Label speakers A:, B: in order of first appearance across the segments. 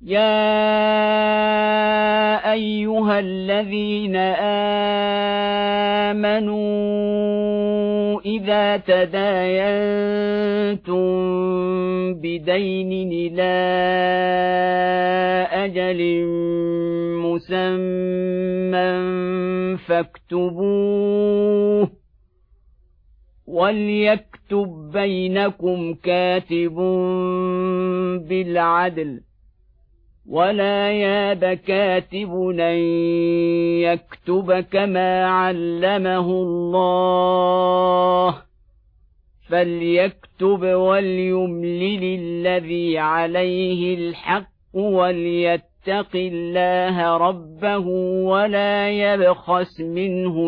A: يا أيها الذين آمنوا إذا تداينتم بدين إلى أجل مسمى فاكتبوه وليكتب بينكم كاتب بالعدل ولا ياب كاتب أن يكتب كما علمه الله فليكتب وليملل الذي عليه الحق وليتق الله ربه ولا يبخس منه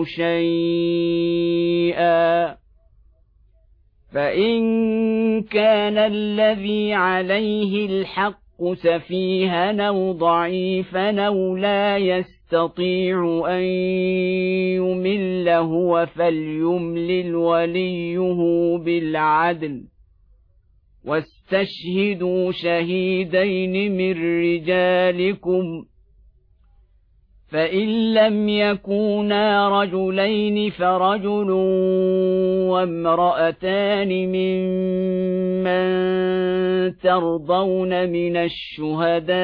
A: شيئا فإن كان الذي عليه الحق سفيها أو ضعيفا أو لا يستطيع أن يمل هو فليملل وليه بالعدل واستشهدوا شهيدين من رجالكم فإن لم يكونا رجلين فرجل وامرأتان ممن ترضون من الشهداء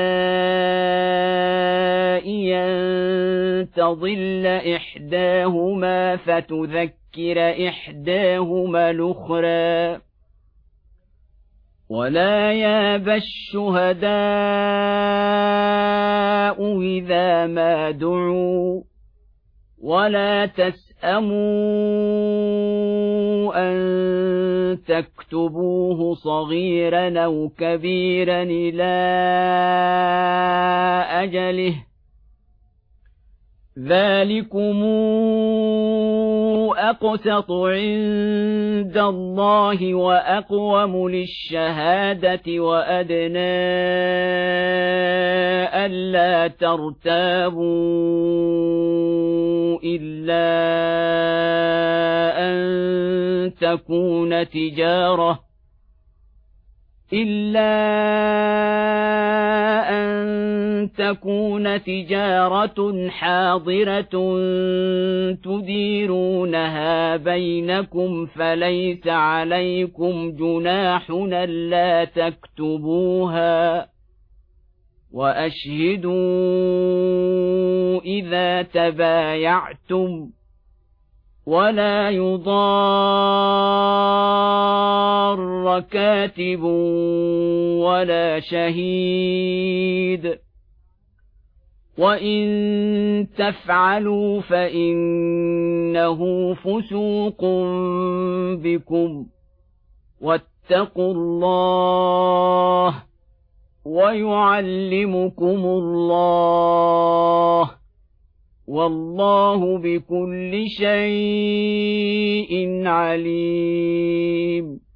A: أن تضل إحداهما فتذكر إحداهما الأخرى ولا يابى الشهداء إذا ما دعوا ولا تسأموا أن تكتبوه صغيرا أو كبيرا إلى أجله ذلكم أقسط عند الله وأقوم للشهادة وأدنى ألا ترتابوا إلا أن تكون تجارة حاضرة تديرونها بينكم فليس عليكم جناح ألا تكتبوها وأشهدوا إذا تبايعتم ولا يضار كاتب ولا شهيد وإن تفعلوا فإنه فسوق بكم واتقوا الله ويعلمكم الله والله بكل شيء عليم